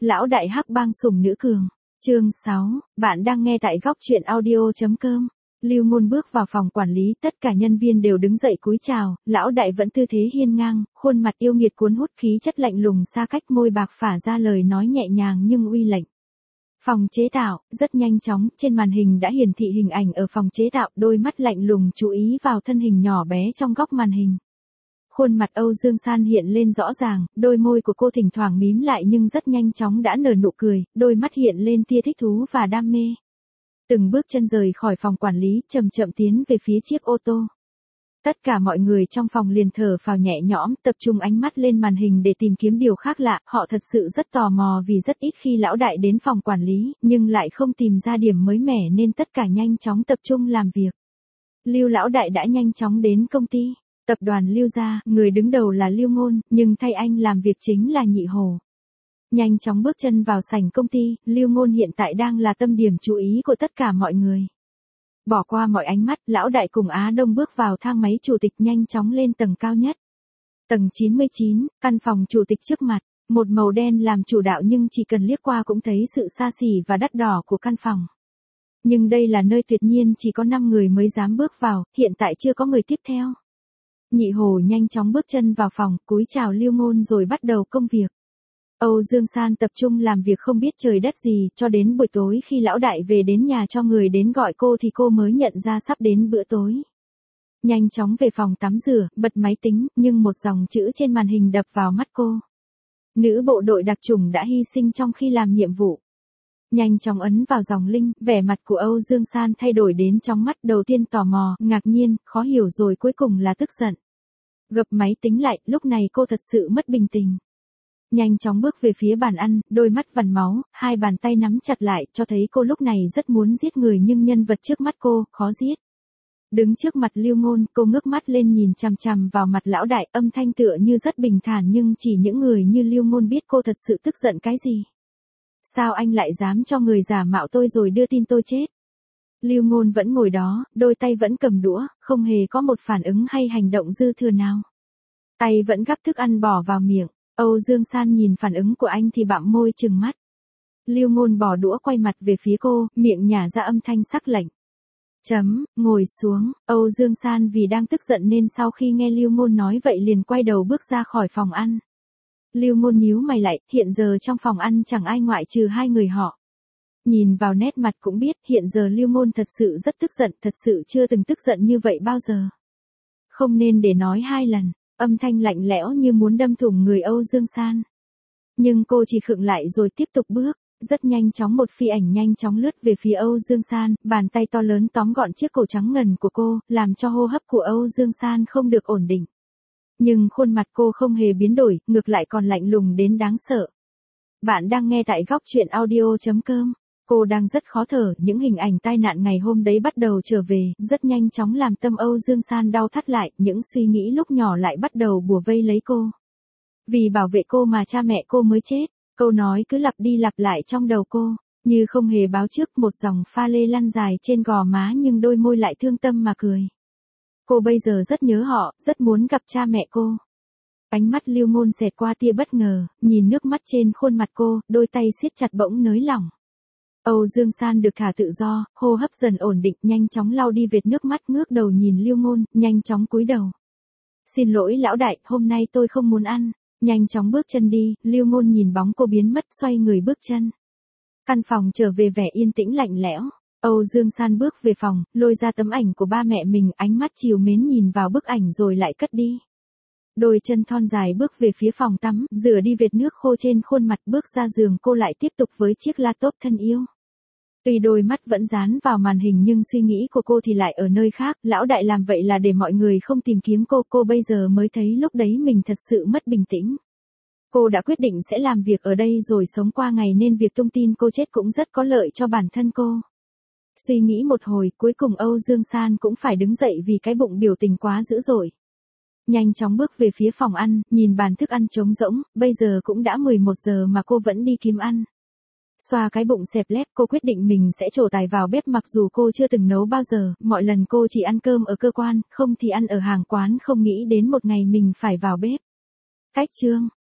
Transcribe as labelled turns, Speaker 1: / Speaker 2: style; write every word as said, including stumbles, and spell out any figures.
Speaker 1: Lão đại hắc bang sủng nữ cường. Chương sáu, bạn đang nghe tại góc truyện audio chấm com. Lưu Ngôn bước vào phòng quản lý, tất cả nhân viên đều đứng dậy cúi chào, lão đại vẫn tư thế hiên ngang, khuôn mặt yêu nghiệt cuốn hút khí chất lạnh lùng xa cách, môi bạc phả ra lời nói nhẹ nhàng nhưng uy lệnh. Phòng chế tạo, rất nhanh chóng, trên màn hình đã hiển thị hình ảnh ở phòng chế tạo, đôi mắt lạnh lùng chú ý vào thân hình nhỏ bé trong góc màn hình. Khuôn mặt Âu Dương San hiện lên rõ ràng, đôi môi của cô thỉnh thoảng mím lại nhưng rất nhanh chóng đã nở nụ cười, đôi mắt hiện lên tia thích thú và đam mê. Từng bước chân rời khỏi phòng quản lý, chậm chậm tiến về phía chiếc ô tô. Tất cả mọi người trong phòng liền thở phào nhẹ nhõm, tập trung ánh mắt lên màn hình để tìm kiếm điều khác lạ, họ thật sự rất tò mò vì rất ít khi lão đại đến phòng quản lý, nhưng lại không tìm ra điểm mới mẻ nên tất cả nhanh chóng tập trung làm việc. Lưu lão đại đã nhanh chóng đến công ty. Tập đoàn Lưu gia, người đứng đầu là Lưu Ngôn, nhưng thay anh làm việc chính là Nhị Hồ. Nhanh chóng bước chân vào sảnh công ty, Lưu Ngôn hiện tại đang là tâm điểm chú ý của tất cả mọi người. Bỏ qua mọi ánh mắt, lão đại cùng Á Đông bước vào thang máy chủ tịch nhanh chóng lên tầng cao nhất. Tầng chín mươi chín, căn phòng chủ tịch trước mặt, một màu đen làm chủ đạo nhưng chỉ cần liếc qua cũng thấy sự xa xỉ và đắt đỏ của căn phòng. Nhưng đây là nơi tuyệt nhiên chỉ có năm người mới dám bước vào, hiện tại chưa có người tiếp theo. Nhị Hồ nhanh chóng bước chân vào phòng, cúi chào Lưu Ngôn rồi bắt đầu công việc. Âu Dương San tập trung làm việc không biết trời đất gì, cho đến buổi tối khi lão đại về đến nhà cho người đến gọi cô thì cô mới nhận ra sắp đến bữa tối. Nhanh chóng về phòng tắm rửa, bật máy tính, nhưng một dòng chữ trên màn hình đập vào mắt cô. Nữ bộ đội đặc chủng đã hy sinh trong khi làm nhiệm vụ. Nhanh chóng ấn vào dòng link, vẻ mặt của Âu Dương San thay đổi đến trong mắt, đầu tiên tò mò, ngạc nhiên, khó hiểu rồi cuối cùng là tức giận. Gập máy tính lại, lúc này cô thật sự mất bình tĩnh. Nhanh chóng bước về phía bàn ăn, đôi mắt vằn máu, hai bàn tay nắm chặt lại, cho thấy cô lúc này rất muốn giết người nhưng nhân vật trước mắt cô, khó giết. Đứng trước mặt Lưu Ngôn, cô ngước mắt lên nhìn chằm chằm vào mặt lão đại, âm thanh tựa như rất bình thản nhưng chỉ những người như Lưu Ngôn biết cô thật sự tức giận cái gì. Sao anh lại dám cho người giả mạo tôi rồi đưa tin tôi chết? Lưu Ngôn vẫn ngồi đó, đôi tay vẫn cầm đũa, không hề có một phản ứng hay hành động dư thừa nào. Tay vẫn gắp thức ăn bỏ vào miệng. Âu Dương San nhìn phản ứng của anh thì bặm môi trừng mắt. Lưu Ngôn bỏ đũa quay mặt về phía cô, miệng nhả ra âm thanh sắc lạnh. Chấm, ngồi xuống. Âu Dương San vì đang tức giận nên sau khi nghe Lưu Ngôn nói vậy liền quay đầu bước ra khỏi phòng ăn. Lưu Ngôn nhíu mày lại, hiện giờ trong phòng ăn chẳng ai ngoại trừ hai người họ. Nhìn vào nét mặt cũng biết hiện giờ Lưu Ngôn thật sự rất tức giận, thật sự chưa từng tức giận như vậy bao giờ. Không nên để nói hai lần, âm thanh lạnh lẽo như muốn đâm thủng người Âu Dương San. Nhưng cô chỉ khựng lại rồi tiếp tục bước, rất nhanh chóng một phi ảnh nhanh chóng lướt về phía Âu Dương San, bàn tay to lớn tóm gọn chiếc cổ trắng ngần của cô, làm cho hô hấp của Âu Dương San không được ổn định. Nhưng khuôn mặt cô không hề biến đổi, ngược lại còn lạnh lùng đến đáng sợ. Bạn đang nghe tại góc truyện audio chấm com. Cô đang rất khó thở, những hình ảnh tai nạn ngày hôm đấy bắt đầu trở về, rất nhanh chóng làm tâm Âu Dương San đau thắt lại, những suy nghĩ lúc nhỏ lại bắt đầu bủa vây lấy cô. Vì bảo vệ cô mà cha mẹ cô mới chết, câu nói cứ lặp đi lặp lại trong đầu cô, như không hề báo trước, một dòng pha lê lăn dài trên gò má nhưng đôi môi lại thương tâm mà cười. Cô bây giờ rất nhớ họ, rất muốn gặp cha mẹ cô. Ánh mắt Lưu Ngôn xẹt qua tia bất ngờ, nhìn nước mắt trên khuôn mặt cô, đôi tay siết chặt bỗng nới lỏng. Âu Dương San được thả tự do, hô hấp dần ổn định, nhanh chóng lau đi vệt nước mắt, ngước đầu nhìn Lưu Ngôn, nhanh chóng cúi đầu. Xin lỗi lão đại, hôm nay tôi không muốn ăn. Nhanh chóng bước chân đi, Lưu Ngôn nhìn bóng cô biến mất xoay người bước chân. Căn phòng trở về vẻ yên tĩnh lạnh lẽo. Âu Dương San bước về phòng, lôi ra tấm ảnh của ba mẹ mình, ánh mắt trìu mến nhìn vào bức ảnh rồi lại cất đi. Đôi chân thon dài bước về phía phòng tắm, rửa đi vệt nước khô trên khuôn mặt, bước ra giường cô lại tiếp tục với chiếc laptop thân yêu. Tuy đôi mắt vẫn dán vào màn hình nhưng suy nghĩ của cô thì lại ở nơi khác, lão đại làm vậy là để mọi người không tìm kiếm cô, cô bây giờ mới thấy lúc đấy mình thật sự mất bình tĩnh. Cô đã quyết định sẽ làm việc ở đây rồi sống qua ngày nên việc tung tin cô chết cũng rất có lợi cho bản thân cô. Suy nghĩ một hồi, cuối cùng Âu Dương San cũng phải đứng dậy vì cái bụng biểu tình quá dữ dội. Nhanh chóng bước về phía phòng ăn, nhìn bàn thức ăn trống rỗng, bây giờ cũng đã mười một giờ mà cô vẫn đi kiếm ăn. Xoa cái bụng xẹp lép, cô quyết định mình sẽ trổ tài vào bếp mặc dù cô chưa từng nấu bao giờ, mọi lần cô chỉ ăn cơm ở cơ quan, không thì ăn ở hàng quán, không nghĩ đến một ngày mình phải vào bếp. Cách chương